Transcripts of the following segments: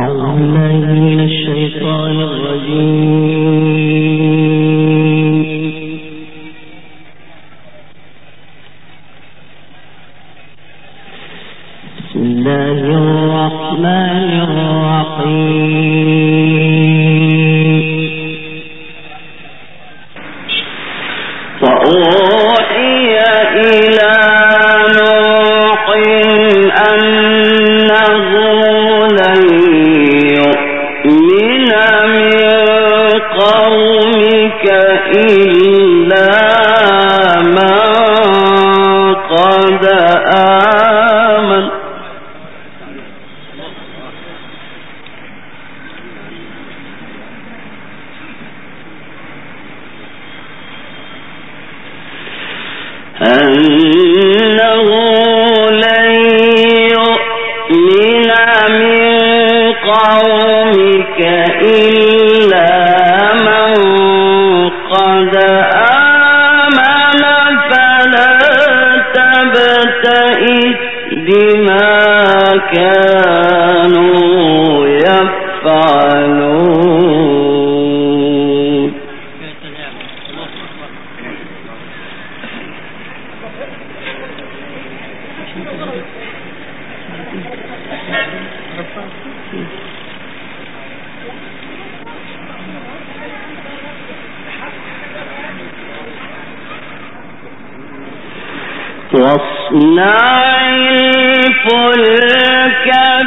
واصنع الفلك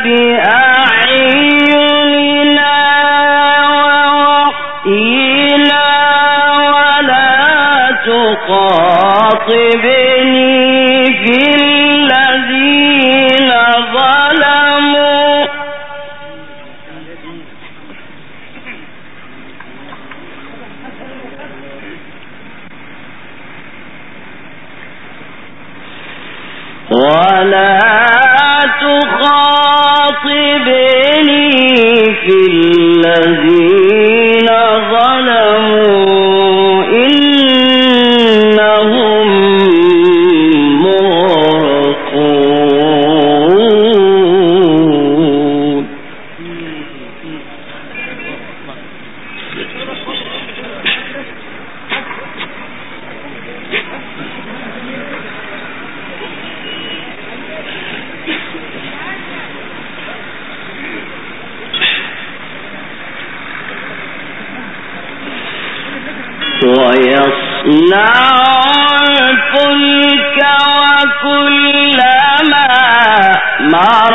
بأعيننا ووحينا ولا تخاطبني في الذين ظلموا إنهم مغرقون. ويصنع الفلك وكلما مر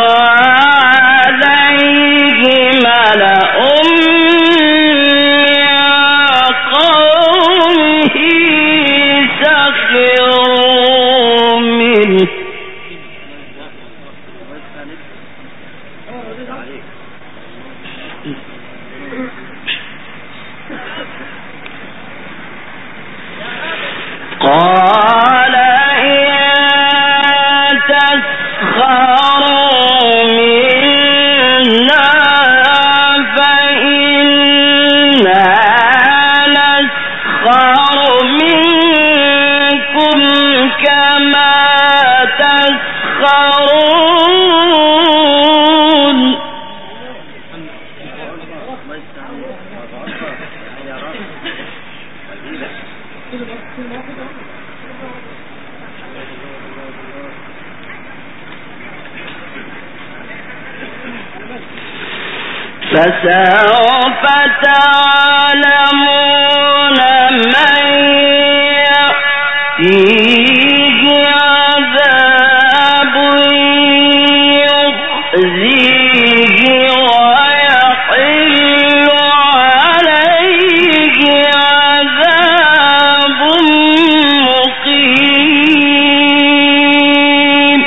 عليه ملأ من قومه سخروا منه قال إن تسخروا منا فإنا نسخر منكم كما تسخرون. فسوف تعلمون من يأتيه عذاب يخزيه ويحل عليه عذاب مقيم.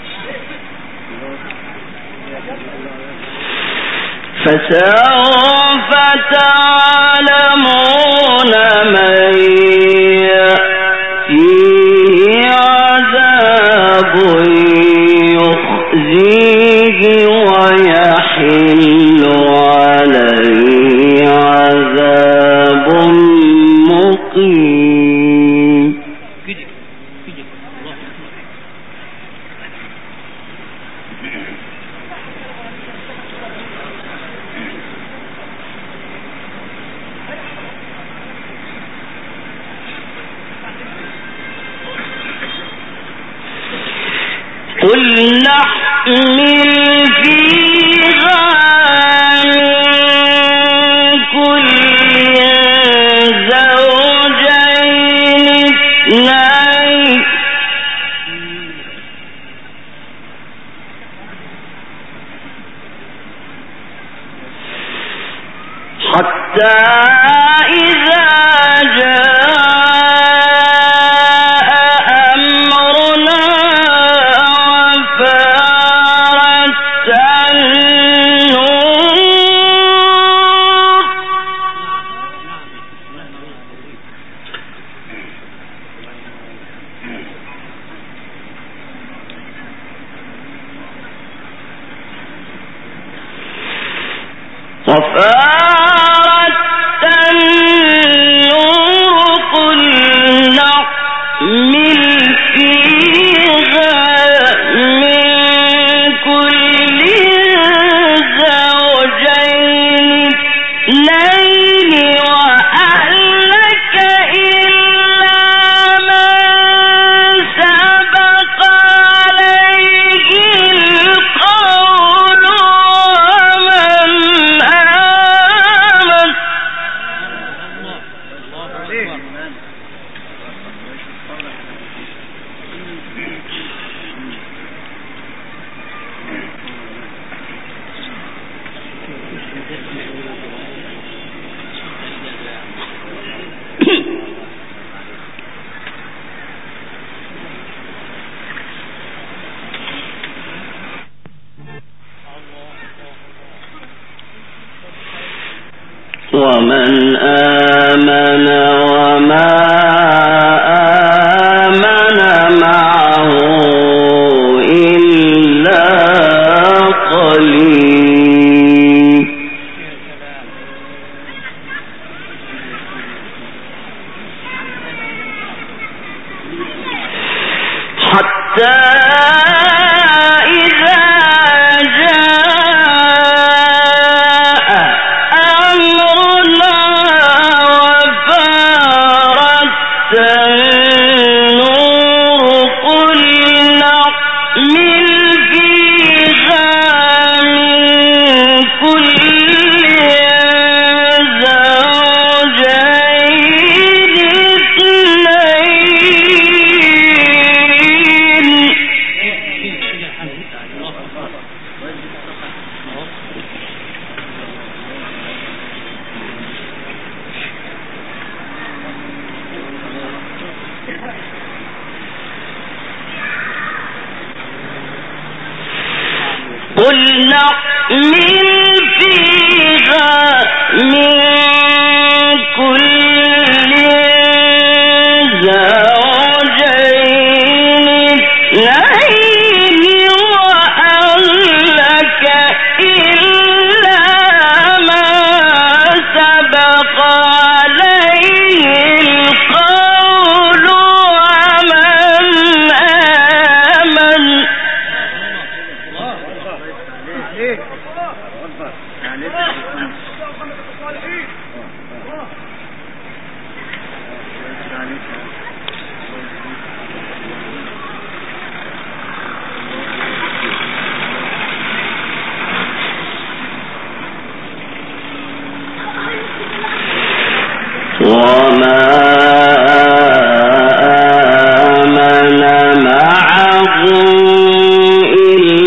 فسوف تعلمون من فيه عذاب يخزيه ويحل عليه عذاب مقيم. قل نحمل فيها من كل زوجين اثنين حتى إذا جاء أمرنا وفارت النور قل نحمل فيها من كل زوجين اثنين وأهلك إلا من سبق عليه القول ومن آمن. ومن آمن وما آمن معه إلا قليل. حتى إذا جاء أمرنا وفارت النور قل نحمل فيها من كل زوجين قل نحمل فيها من كل زوجين اثنين وأهلك إلا ما سبق عليه القول ومن آمن. وما آمن معه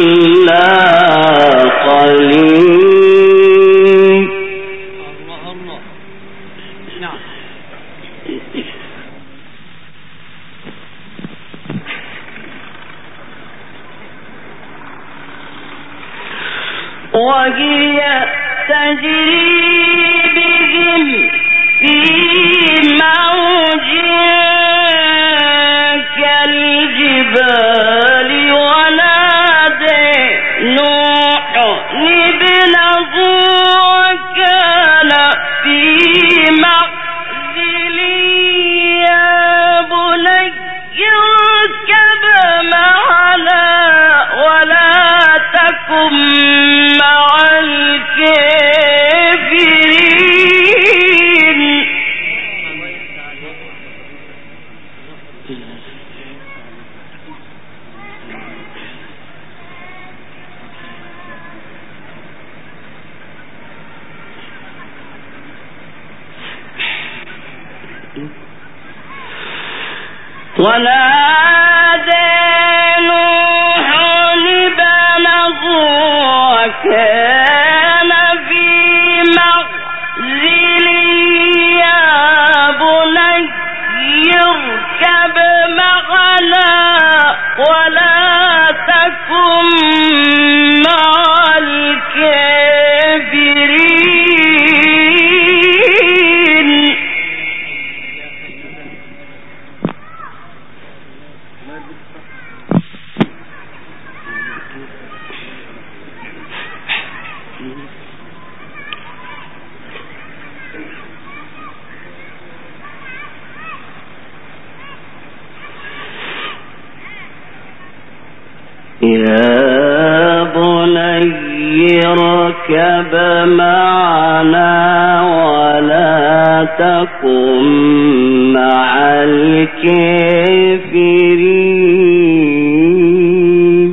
إلا قليل. ونادى نوح ابنه وكان في معزل يا بني اركب معنا ولا تكن مع الكافرين. يا بني اركب معنا ولا تكن مع الكافرين.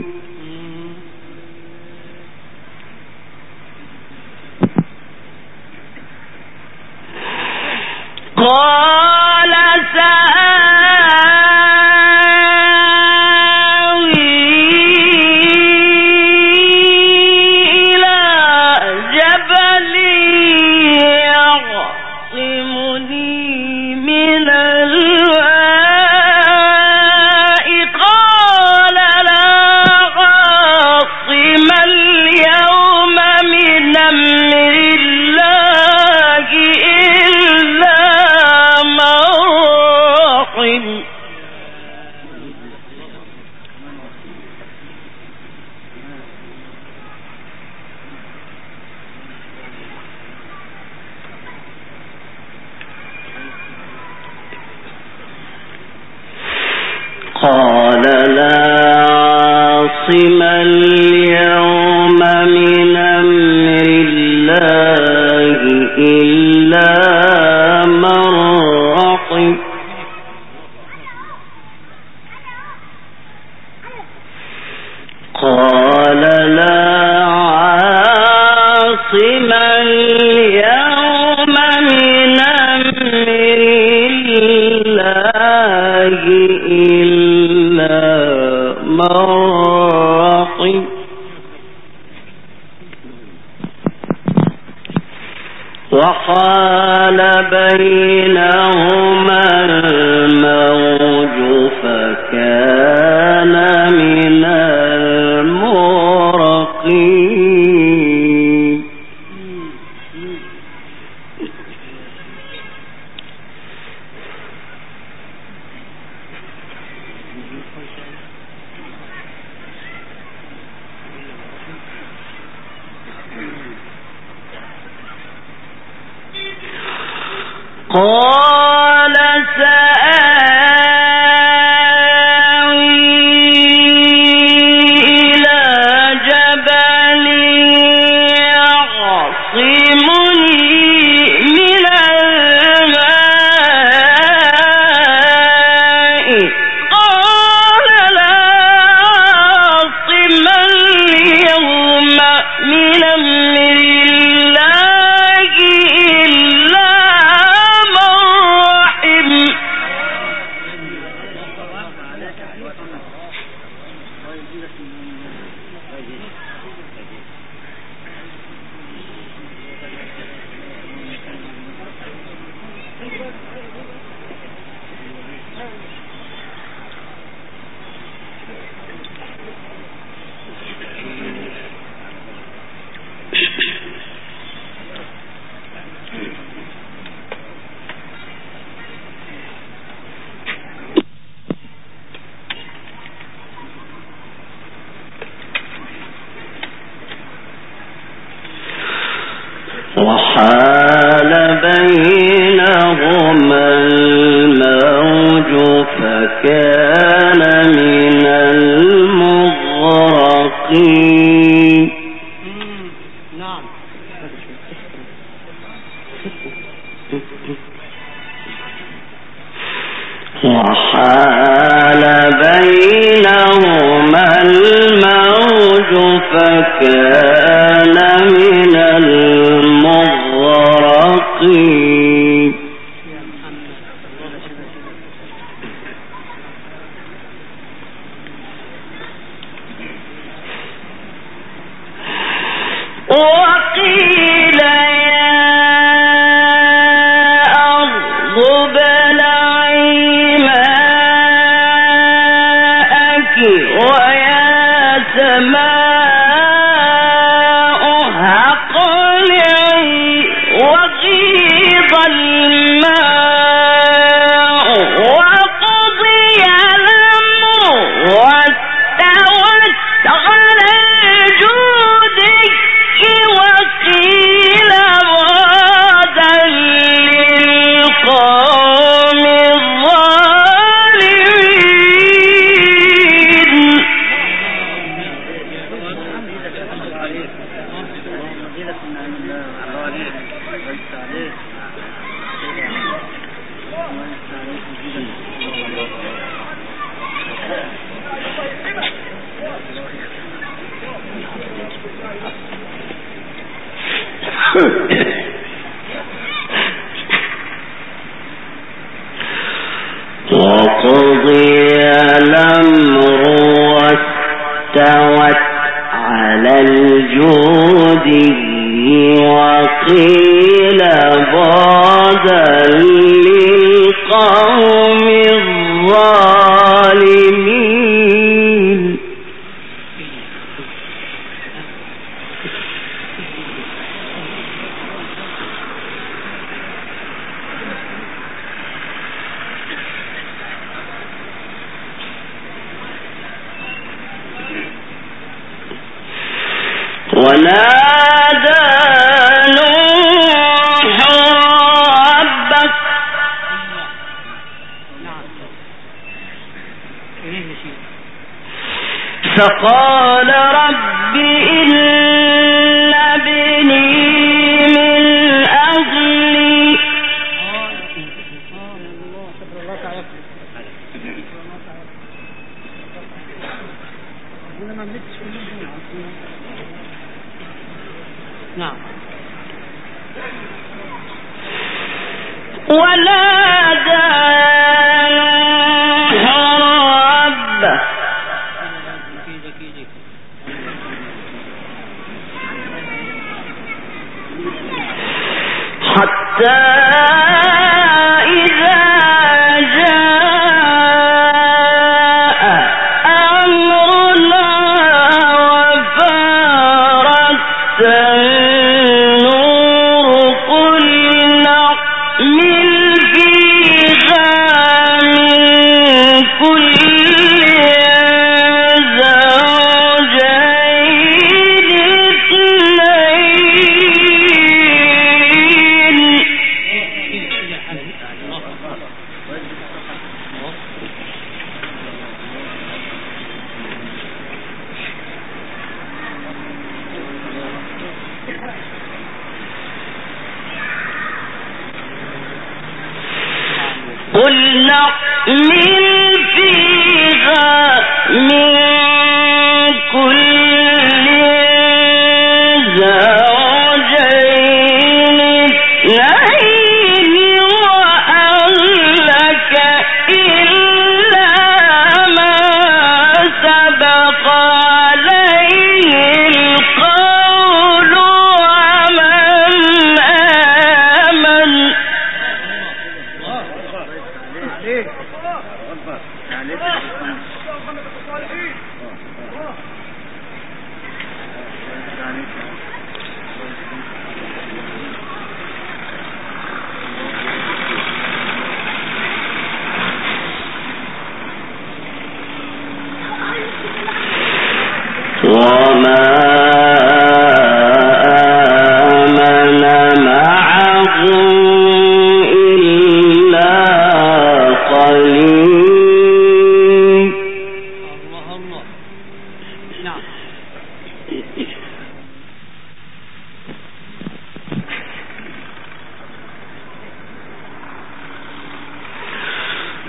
قال لا عاصم اليوم من أمر الله إلا من رحم. قال لا عاصم اليوم من أمر الله إلا من رحم. وحال بينهما الموج فكان من المغرقين. قال سآوي إلى جبل يعصمني من الماء قال لا عاصم اليوم من أمر الله إلا من رحم. وحال بينهما الموج فكان من المغرقين نعم. وحال بينهما الموج فكان من المغرقين وقيل يا أرض ابلعي ماءك ويا سماء أقلعي وغيض الماء وقضي الأمر واستوت على الجود وقيل بعدا للقوم الظالمين وقضي الأمر واستوت على الجود وقيل بعدا للقوم الظالمين ونادى نوح ربه فقال رب إن ابني من أهلي نعم. ونادى نوح ربه حتى إذا جاء أمرنا وفارت النور قل نحمل فيها من كل زوجين قل نحمل فيها من كل زوجين اثنين وأهلك إلا ما سبق عليه القول ومن آمن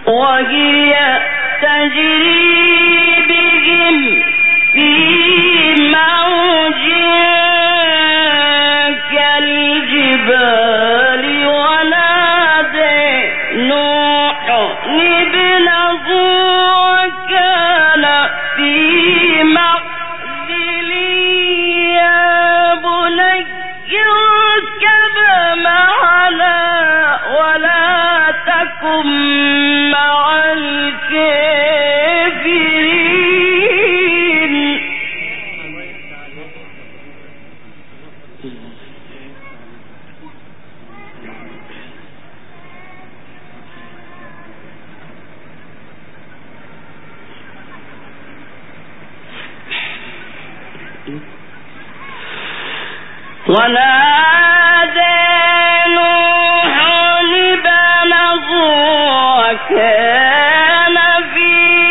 وهي تجري بهم في موج كالجبال ونادى نوح ابنه وكان في معزل يا بني اركب معنا ولا تكن مع الكافرين. ونادى نوح ابنه وكان في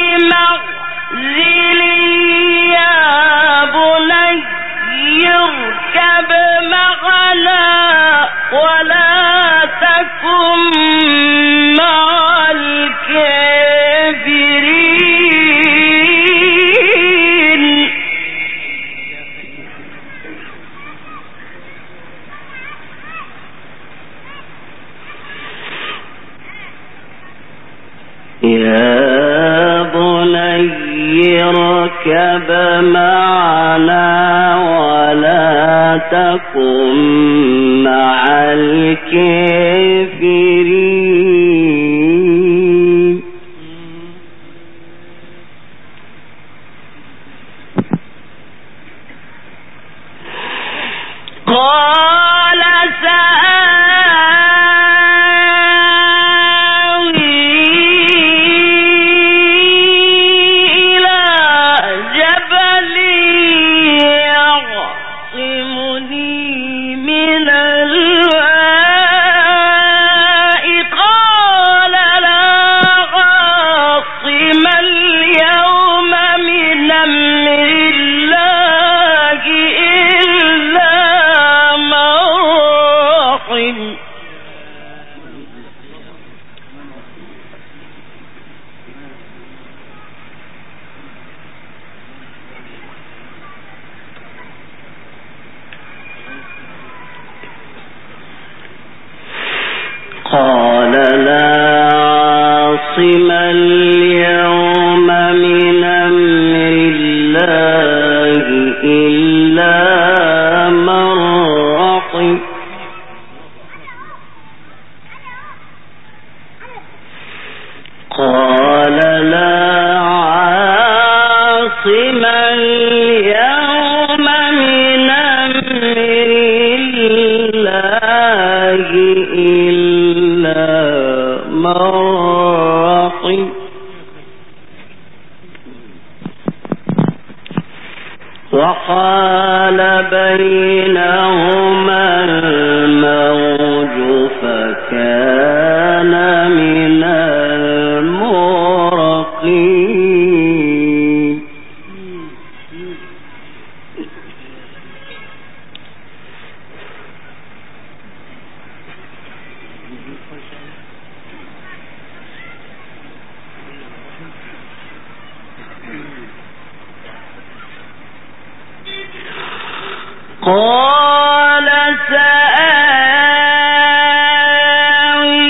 معزل يا بني اركب معنا ولا تكن مع الكافرين. يا بني اركب معنا ولا تكن مع الكافرين. قال لا عاصم اليوم من أمر الله إلا من رحم. قال لا عاصم اليوم من أمر الله إلا من رحم. وحال بينهما الموج فكان من المغرقين. قال سآوي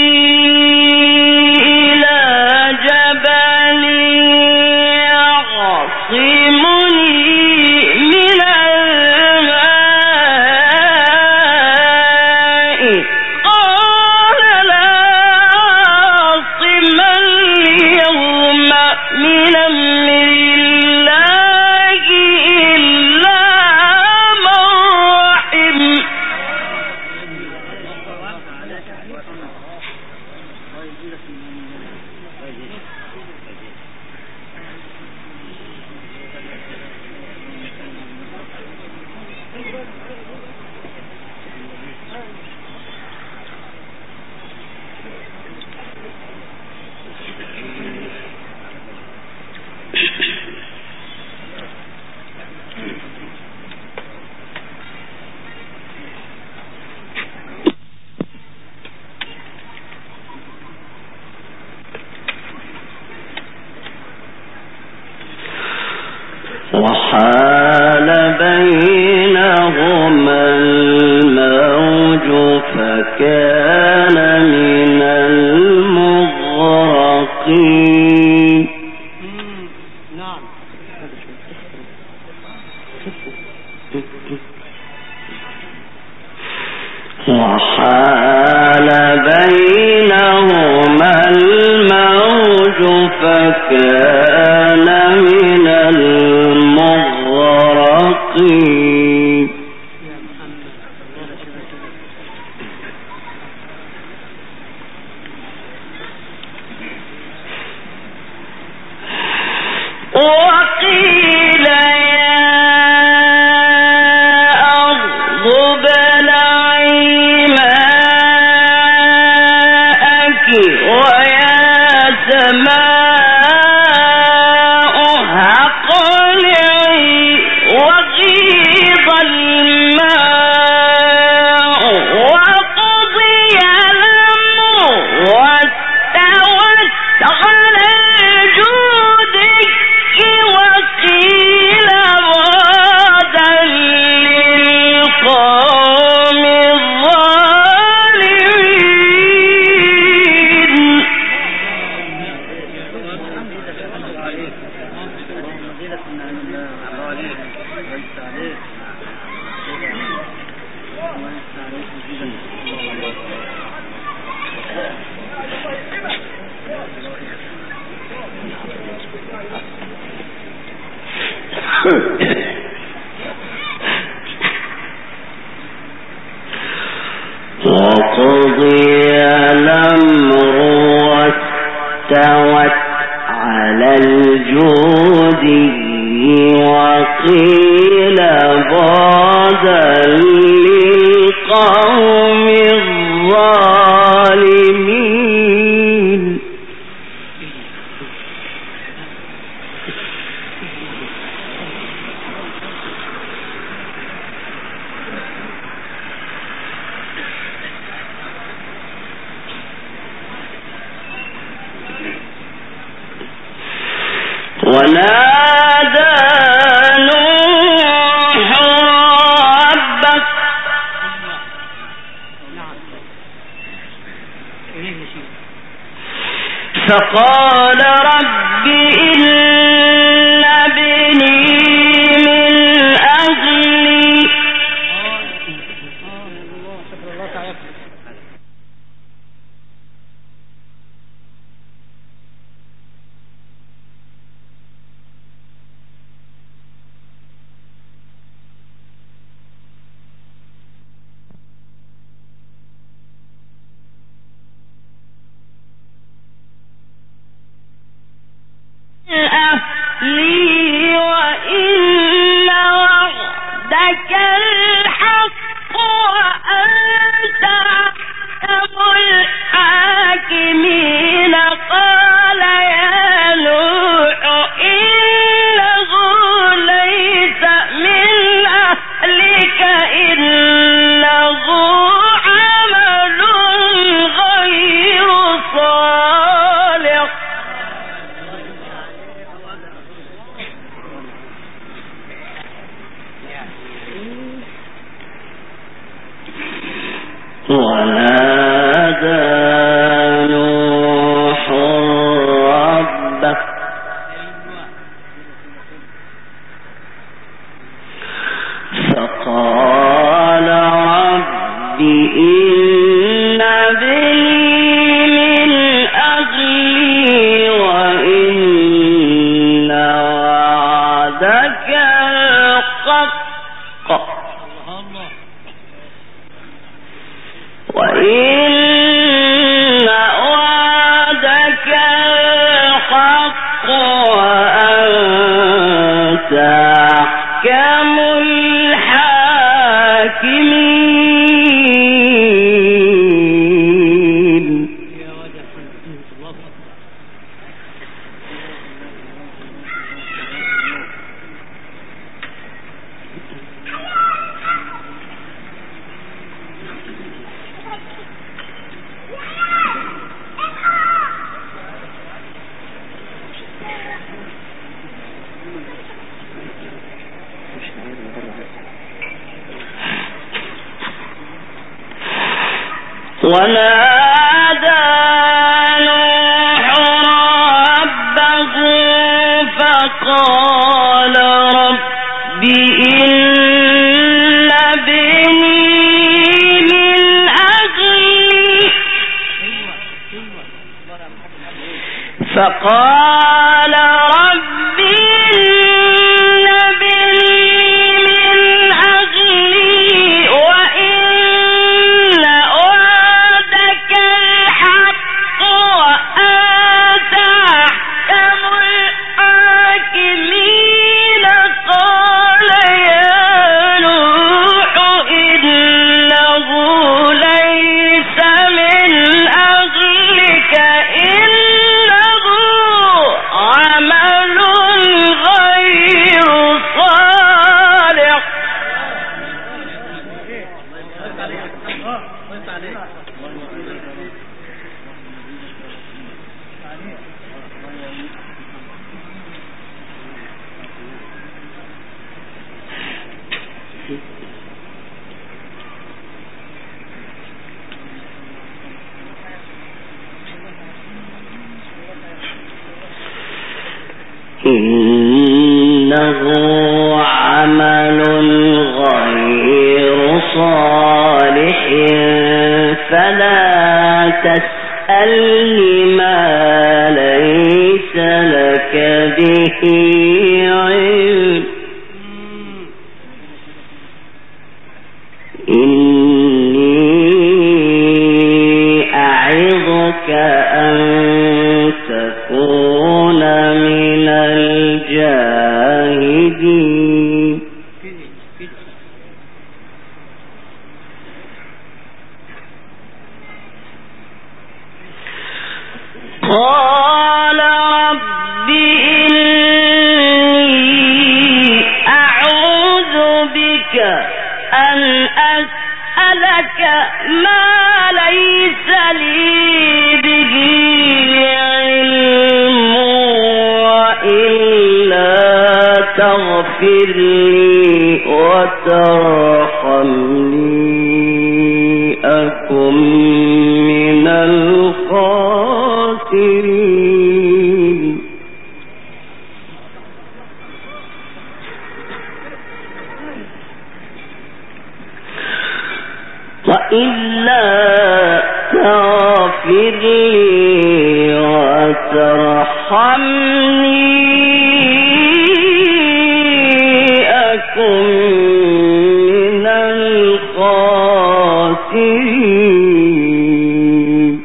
إلى جبل يعصمني من الماء قال لا عاصم اليوم من أمر الله إلا من رحم. فكان من المغرقين. نعم. وحال بينهما الموج فكان من المغرقين. وقيل يا أرض ابلعي ماءك ويا سماء أقلعي وغيض الماء وقضي الأمر واستوت على الجودي وقيل بعدا للقوم الظالمين. وقضي الأمر واستوت على الجودي وقيل بعدا للقوم الظالمين. ونادى نوح ربه فقال رب إن ابني من أهلي أهلي وإن وعدك الحق وأنت أحكم الحاكمين. قال يا نوح إنه ليس من أهلك إنه عمل غير صالح ونادى نوح ربه فقال رب إن ابني من أهلي وإن وعدك الحق وإن وعدك الحق وأنت أحكم الحاكمين. ونادى نوح ربه فقال رب إن ابني من أجلي فقال رب إن ابني من أجلي وإن وعدك الحق وأنت أحكم الحاكمين قال يا نوح إنه ليس من أجلك إنه عمل غير صالح إنه عمل غير صالح فلا تسألني ما ليس لك به علم إني أعظك أن تكون من الجاهدين قال رب إني أعوذ بك أن أسألك ما ليس لي به علم وإلا تغفر لي وترحمني أكن من الخاسرين وإلا تغفر لي وترحمني أكن من الخاسرين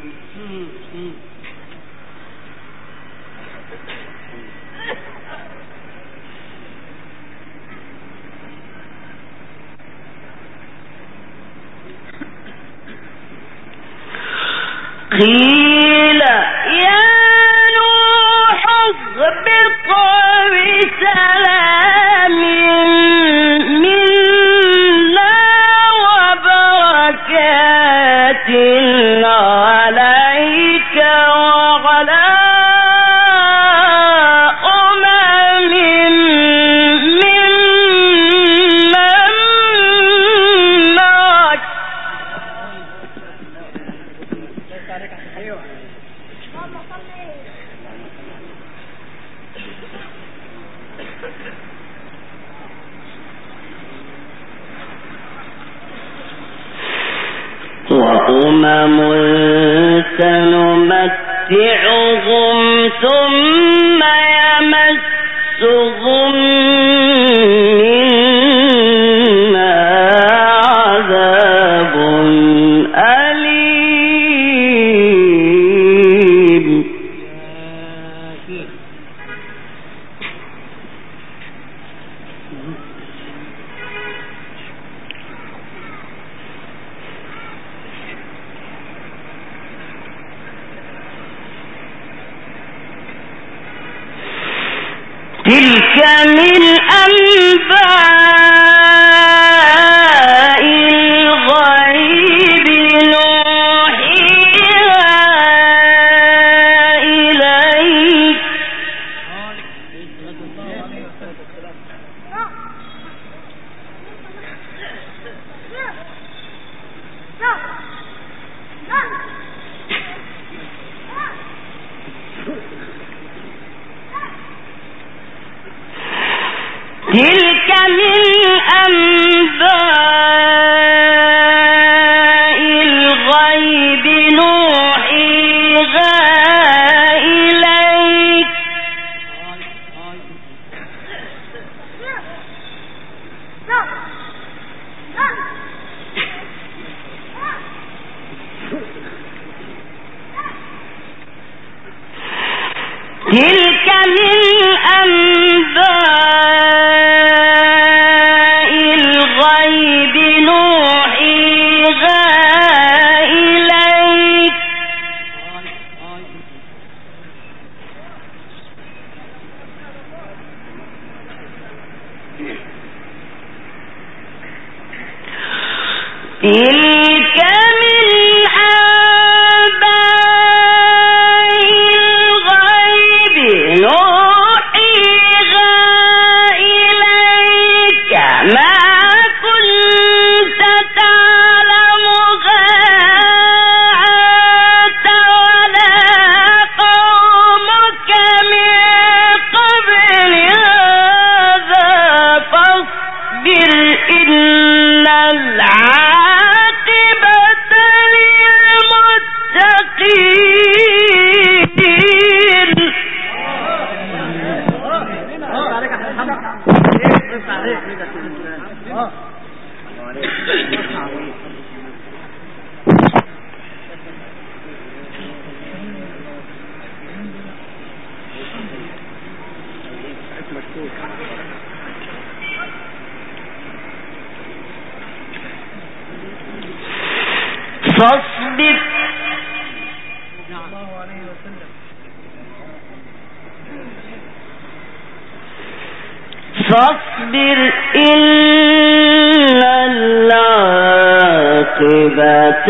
قيل يا نوح اهبط بسلام منا وبركات عليك وعلى أمم ممن معك وأمم سنمتعهم ثم يمسهم منا عذاب أليم تلك من أنباء الغيب نوحيها إليك تلك من أنباء الغيب نوحيها إليك ما كنت تعلمها أنت ولا قومك من قبل هذا فاصبر إن العاقبة للمتقين. فاصبر فاصبر إن العاقبة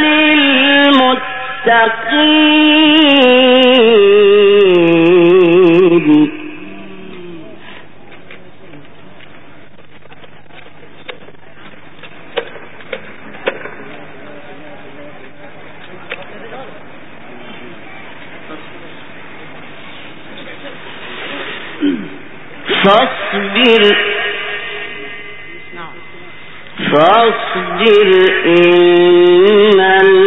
للمتقين. فاصبر إن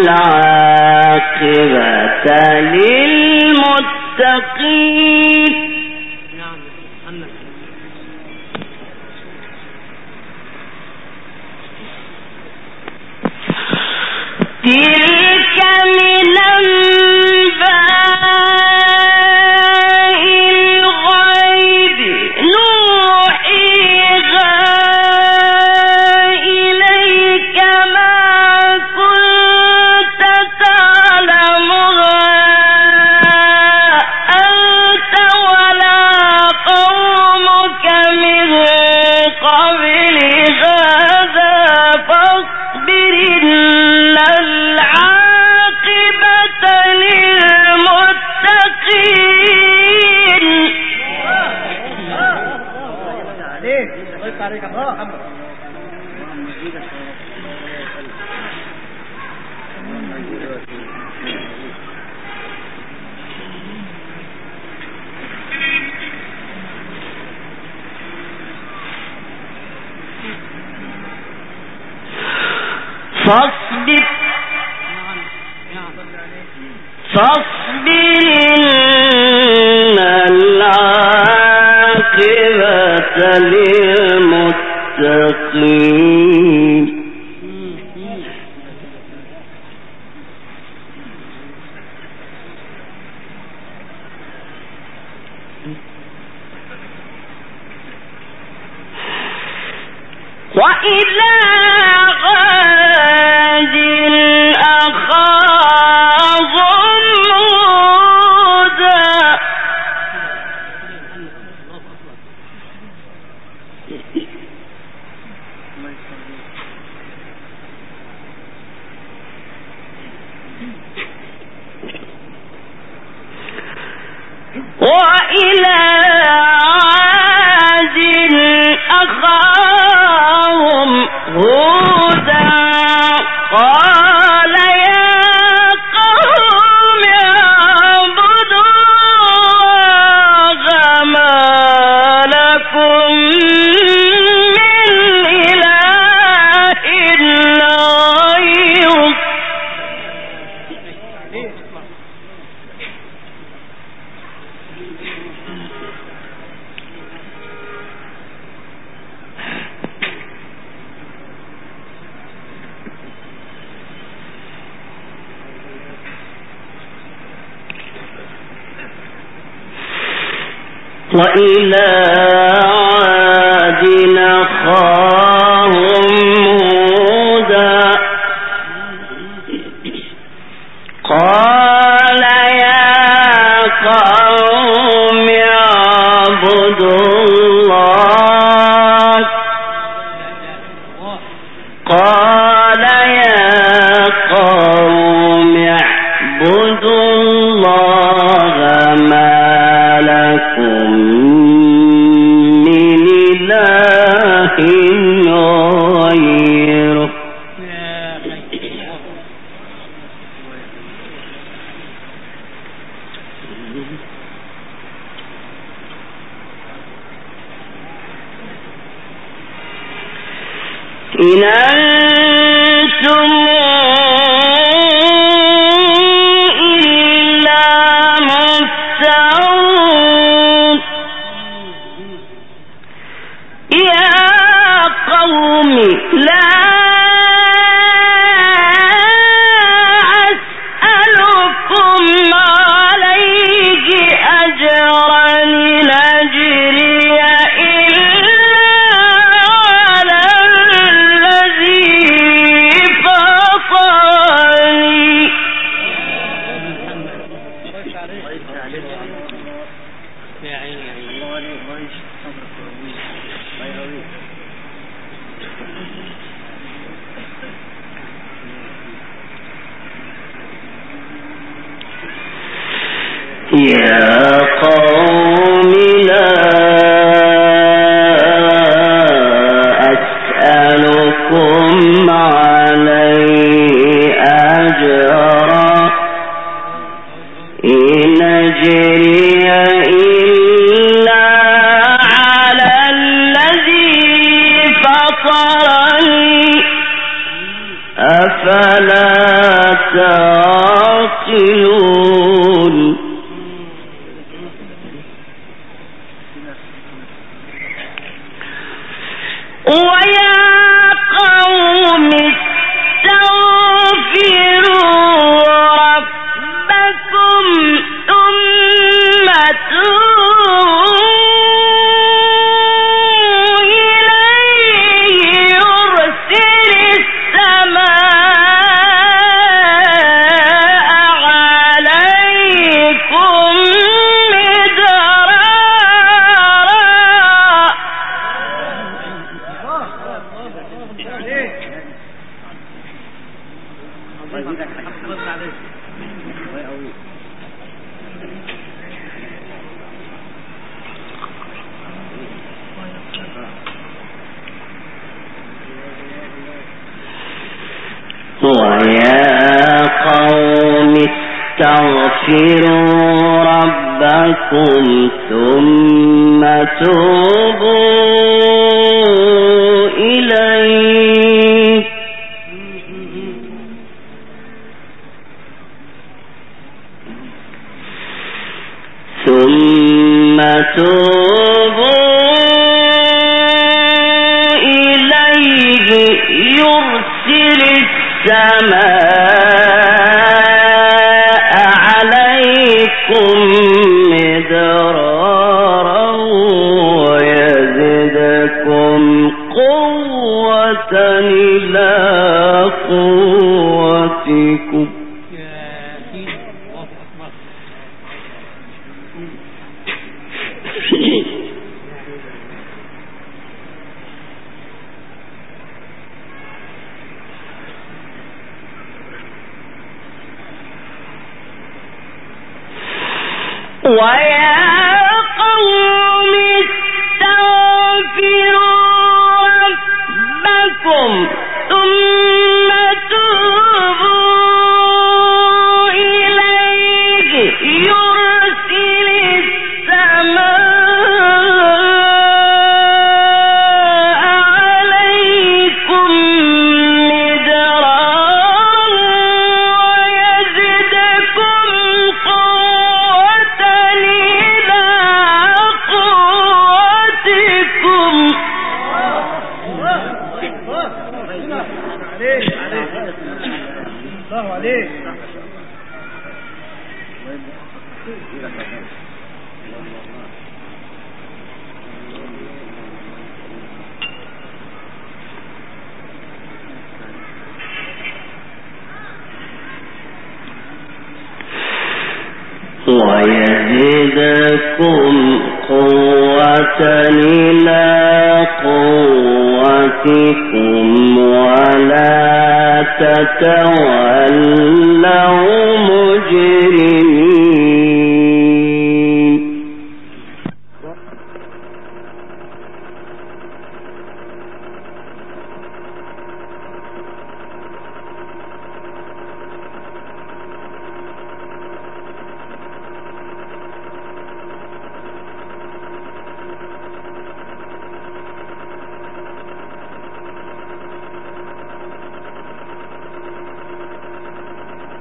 العاقبة للمتقين. تلك من أنباء الغيب نوحيها إليك ما كنت تعلمها أنت ولا قومك من قبل هذا فاصبر إن العاقبة للمتقين. فاصبر إن العاقبة للمتقين. وإلى عاد أخاهم هودا وإلى عاد أخاهم هودا قال يا قوم اعبدوا الله ما لكم من إله غيره وإلى عاد أخاهم هودا قال يا قوم اعبدوا الله قال يا قوم اعبدوا الله ما لكم من إله غيره إن أنتم إلا مفترون يا قوم لا أسألكم عليه أجرا إن أجري إلا على الذي فطرني يا قوم لا أسألكم عليه أجرا إن أجري إلا على الذي فطرني أفلا تعقلون ويا قوم استغفروا ربكم ثم توبوا إليه يرسل السماء عليكم ويا قوم استغفروا ربكم ثم توبوا إليه يرسل السماء عليكم مدرارا ويزدكم قوة إلى قوتكم ويا قوم استغفروا ربكم ثم توبوا إليه يرسل السماء عليكم مدرارا ويزدكم قوة إلى قوتكم الله عليك ويزدكم قوة إلى قوتكم ولا تتولوا مجرمين.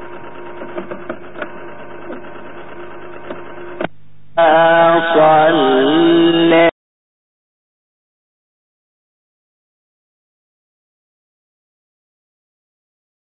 صلى